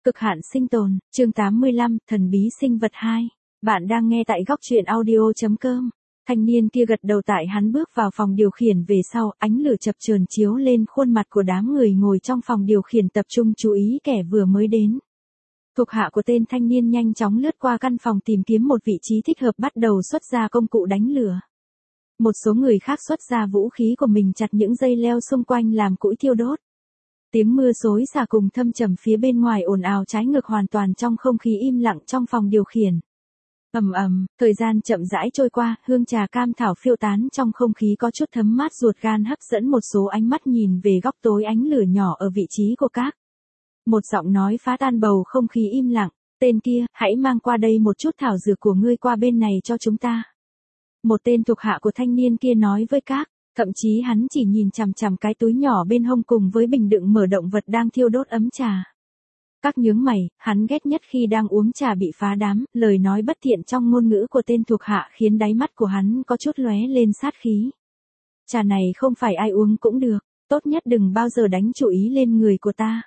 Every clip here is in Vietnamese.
Cực hạn sinh tồn, chương 85, thần bí sinh vật 2. Bạn đang nghe tại góc truyện audio.com. Thanh niên kia gật đầu tại hắn bước vào phòng điều khiển về sau, ánh lửa chập chờn chiếu lên khuôn mặt của đám người ngồi trong phòng điều khiển tập trung chú ý kẻ vừa mới đến. Thuộc hạ của tên thanh niên nhanh chóng lướt qua căn phòng tìm kiếm một vị trí thích hợp bắt đầu xuất ra công cụ đánh lửa. Một số người khác xuất ra vũ khí của mình chặt những dây leo xung quanh làm củi thiêu đốt. Tiếng mưa xối xả cùng thâm trầm phía bên ngoài ồn ào trái ngược hoàn toàn trong không khí im lặng trong phòng điều khiển. Ầm ầm, thời gian chậm rãi trôi qua, hương trà cam thảo phiêu tán trong không khí có chút thấm mát ruột gan hấp dẫn một số ánh mắt nhìn về góc tối ánh lửa nhỏ ở vị trí của các. Một giọng nói phá tan bầu không khí im lặng, tên kia, hãy mang qua đây một chút thảo dược của ngươi qua bên này cho chúng ta. Một tên thuộc hạ của thanh niên kia nói với các. Thậm chí hắn chỉ nhìn chằm chằm cái túi nhỏ bên hông cùng với bình đựng mở động vật đang thiêu đốt ấm trà. Các nhướng mày, hắn ghét nhất khi đang uống trà bị phá đám, lời nói bất thiện trong ngôn ngữ của tên thuộc hạ khiến đáy mắt của hắn có chút lóe lên sát khí. Trà này không phải ai uống cũng được, tốt nhất đừng bao giờ đánh chủ ý lên người của ta.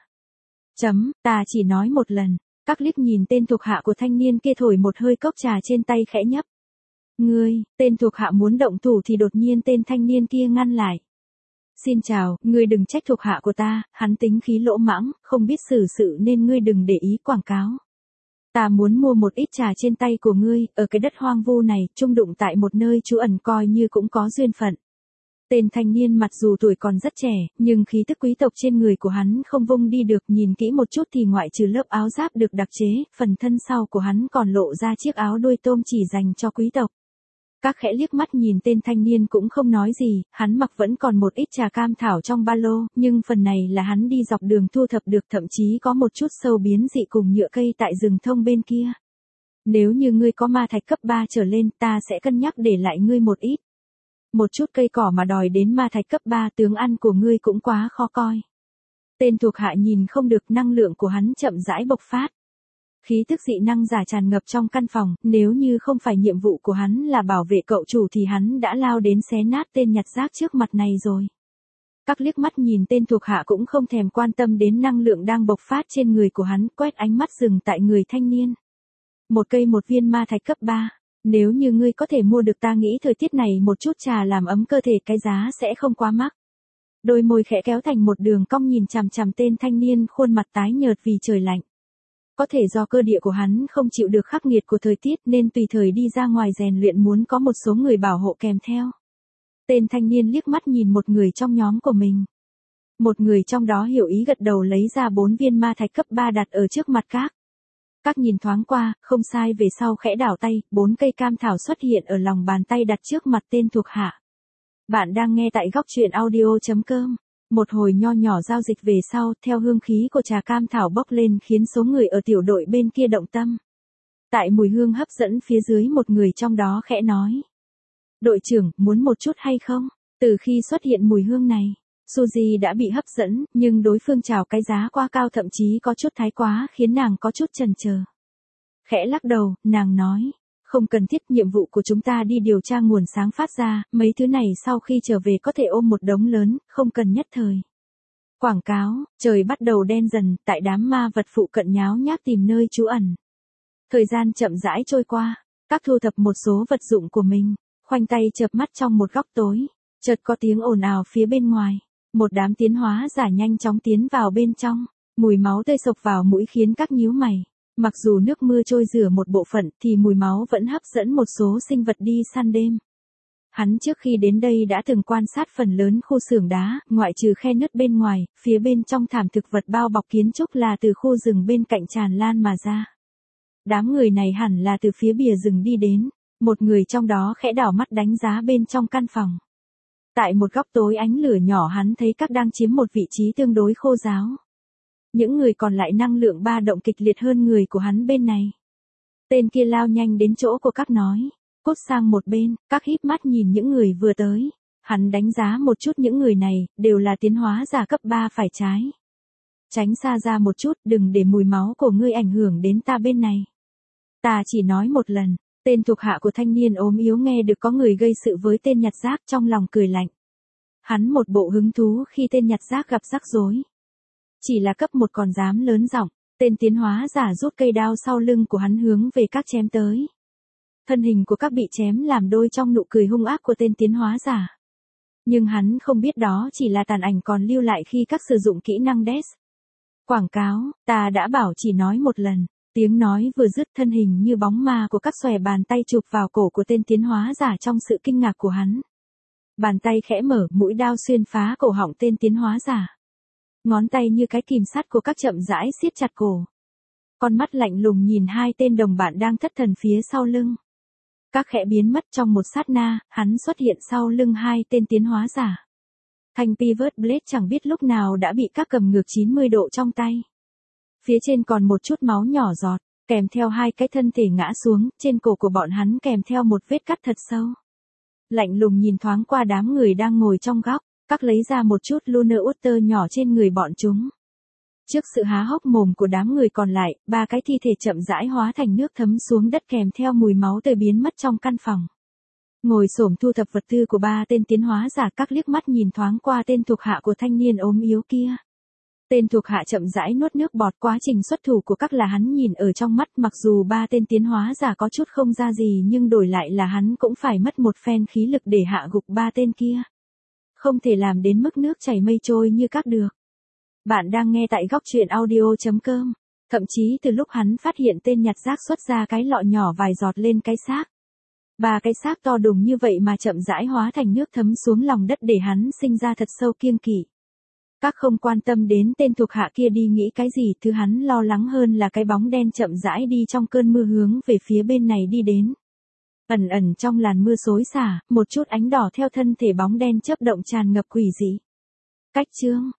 Ta chỉ nói một lần, các liếc nhìn tên thuộc hạ của thanh niên kia thổi một hơi cốc trà trên tay khẽ nhấp. Ngươi, tên thuộc hạ muốn động thủ thì đột nhiên tên thanh niên kia ngăn lại. Xin chào, ngươi đừng trách thuộc hạ của ta, hắn tính khí lỗ mãng, không biết xử sự nên ngươi đừng để ý quảng cáo. Ta muốn mua một ít trà trên tay của ngươi, ở cái đất hoang vu này, chung đụng tại một nơi trú ẩn coi như cũng có duyên phận. Tên thanh niên mặc dù tuổi còn rất trẻ, nhưng khí tức quý tộc trên người của hắn không vung đi được, nhìn kỹ một chút thì ngoại trừ lớp áo giáp được đặc chế, phần thân sau của hắn còn lộ ra chiếc áo đuôi tôm chỉ dành cho quý tộc. Các khẽ liếc mắt nhìn tên thanh niên cũng không nói gì, hắn mặc vẫn còn một ít trà cam thảo trong ba lô, nhưng phần này là hắn đi dọc đường thu thập được, thậm chí có một chút sâu biến dị cùng nhựa cây tại rừng thông bên kia. Nếu như ngươi có ma thạch cấp 3 trở lên, ta sẽ cân nhắc để lại ngươi một ít. Một chút cây cỏ mà đòi đến ma thạch cấp 3, tướng ăn của ngươi cũng quá khó coi. Tên thuộc hạ nhìn không được, năng lượng của hắn chậm rãi bộc phát. Khí tức dị năng giả tràn ngập trong căn phòng, nếu như không phải nhiệm vụ của hắn là bảo vệ cậu chủ thì hắn đã lao đến xé nát tên nhặt rác trước mặt này rồi. Các liếc mắt nhìn tên thuộc hạ cũng không thèm quan tâm đến năng lượng đang bộc phát trên người của hắn, quét ánh mắt dừng tại người thanh niên. Một cây một viên ma thạch cấp 3, nếu như ngươi có thể mua được, ta nghĩ thời tiết này một chút trà làm ấm cơ thể cái giá sẽ không quá mắc. Đôi môi khẽ kéo thành một đường cong nhìn chằm chằm tên thanh niên khuôn mặt tái nhợt vì trời lạnh. Có thể do cơ địa của hắn không chịu được khắc nghiệt của thời tiết nên tùy thời đi ra ngoài rèn luyện muốn có một số người bảo hộ kèm theo. Tên thanh niên liếc mắt nhìn một người trong nhóm của mình. Một người trong đó hiểu ý gật đầu lấy ra 4 viên ma thạch cấp 3 đặt ở trước mặt các. Các nhìn thoáng qua, không sai về sau khẽ đảo tay, 4 cây cam thảo xuất hiện ở lòng bàn tay đặt trước mặt tên thuộc hạ. Bạn đang nghe tại góc truyện audio.com. Một hồi nho nhỏ giao dịch về sau, theo hương khí của trà cam thảo bốc lên khiến số người ở tiểu đội bên kia động tâm. Tại mùi hương hấp dẫn phía dưới, một người trong đó khẽ nói. Đội trưởng, muốn một chút hay không? Từ khi xuất hiện mùi hương này, Suzy đã bị hấp dẫn, nhưng đối phương chào cái giá quá cao, thậm chí có chút thái quá khiến nàng có chút chần chờ. Khẽ lắc đầu, nàng nói. Không cần thiết, nhiệm vụ của chúng ta đi điều tra nguồn sáng phát ra, mấy thứ này sau khi trở về có thể ôm một đống lớn, không cần nhất thời. Quảng cáo, trời bắt đầu đen dần, tại đám ma vật phụ cận nháo nhác tìm nơi trú ẩn. Thời gian chậm rãi trôi qua, các thu thập một số vật dụng của mình, khoanh tay chợp mắt trong một góc tối, chợt có tiếng ồn ào phía bên ngoài, một đám tiến hóa giả nhanh chóng tiến vào bên trong, mùi máu tươi sộc vào mũi khiến các nhíu mày. Mặc dù nước mưa trôi rửa một bộ phận thì mùi máu vẫn hấp dẫn một số sinh vật đi săn đêm. Hắn trước khi đến đây đã từng quan sát phần lớn khu xưởng đá, ngoại trừ khe nứt bên ngoài, phía bên trong thảm thực vật bao bọc kiến trúc là từ khu rừng bên cạnh tràn lan mà ra. Đám người này hẳn là từ phía bìa rừng đi đến, một người trong đó khẽ đảo mắt đánh giá bên trong căn phòng. Tại một góc tối ánh lửa nhỏ hắn thấy các đang chiếm một vị trí tương đối khô ráo. Những người còn lại năng lượng ba động kịch liệt hơn người của hắn bên này. Tên kia lao nhanh đến chỗ của các nói. Cốt sang một bên, các híp mắt nhìn những người vừa tới. Hắn đánh giá một chút những người này, đều là tiến hóa giả cấp 3 phải trái. Tránh xa ra một chút, đừng để mùi máu của ngươi ảnh hưởng đến ta bên này. Ta chỉ nói một lần, tên thuộc hạ của thanh niên ốm yếu nghe được có người gây sự với tên nhặt rác trong lòng cười lạnh. Hắn một bộ hứng thú khi tên nhặt rác gặp rắc rối. Chỉ là cấp 1 còn dám lớn giọng, Tên tiến hóa giả rút cây đao sau lưng của hắn hướng về các chém tới. Thân hình của các bị chém làm đôi trong nụ cười hung ác của tên tiến hóa giả. Nhưng hắn không biết đó chỉ là tàn ảnh còn lưu lại khi các sử dụng kỹ năng Death. Quảng cáo, ta đã bảo chỉ nói một lần. Tiếng nói vừa dứt, thân hình như bóng ma của các xòe bàn tay chụp vào cổ của tên tiến hóa giả trong sự kinh ngạc của hắn. Bàn tay khẽ mở, mũi đao xuyên phá cổ họng tên tiến hóa giả. Ngón tay như cái kìm sắt của các chậm rãi siết chặt cổ. Con mắt lạnh lùng nhìn hai tên đồng bạn đang thất thần phía sau lưng. Các khẽ biến mất trong một sát na, hắn xuất hiện sau lưng hai tên tiến hóa giả. Thanh Pivot Blade chẳng biết lúc nào đã bị các cầm ngược 90 độ trong tay. Phía trên còn một chút máu nhỏ giọt, kèm theo hai cái thân thể ngã xuống, trên cổ của bọn hắn kèm theo một vết cắt thật sâu. Lạnh lùng nhìn thoáng qua đám người đang ngồi trong góc, các lấy ra một chút Lunar Water nhỏ trên người bọn chúng. Trước sự há hốc mồm của đám người còn lại, ba cái thi thể chậm rãi hóa thành nước thấm xuống đất kèm theo mùi máu tươi biến mất trong căn phòng. Ngồi xổm thu thập vật tư của ba tên tiến hóa giả, các liếc mắt nhìn thoáng qua tên thuộc hạ của thanh niên ốm yếu kia. Tên thuộc hạ chậm rãi nuốt nước bọt, quá trình xuất thủ của các là hắn nhìn ở trong mắt, mặc dù ba tên tiến hóa giả có chút không ra gì nhưng đổi lại là hắn cũng phải mất một phen khí lực để hạ gục ba tên kia. Không thể làm đến mức nước chảy mây trôi như các được. Bạn đang nghe tại góc truyện audio.com. Thậm chí từ lúc hắn phát hiện tên nhặt rác xuất ra cái lọ nhỏ vài giọt lên cái xác. Ba cái xác to đùng như vậy mà chậm rãi hóa thành nước thấm xuống lòng đất để hắn sinh ra thật sâu kiêng kỵ. Các không quan tâm đến tên thuộc hạ kia đi nghĩ cái gì, thứ hắn lo lắng hơn là cái bóng đen chậm rãi đi trong cơn mưa hướng về phía bên này đi đến. Ẩn ẩn trong làn mưa xối xả, một chút ánh đỏ theo thân thể bóng đen chớp động tràn ngập quỷ dị. Cách chương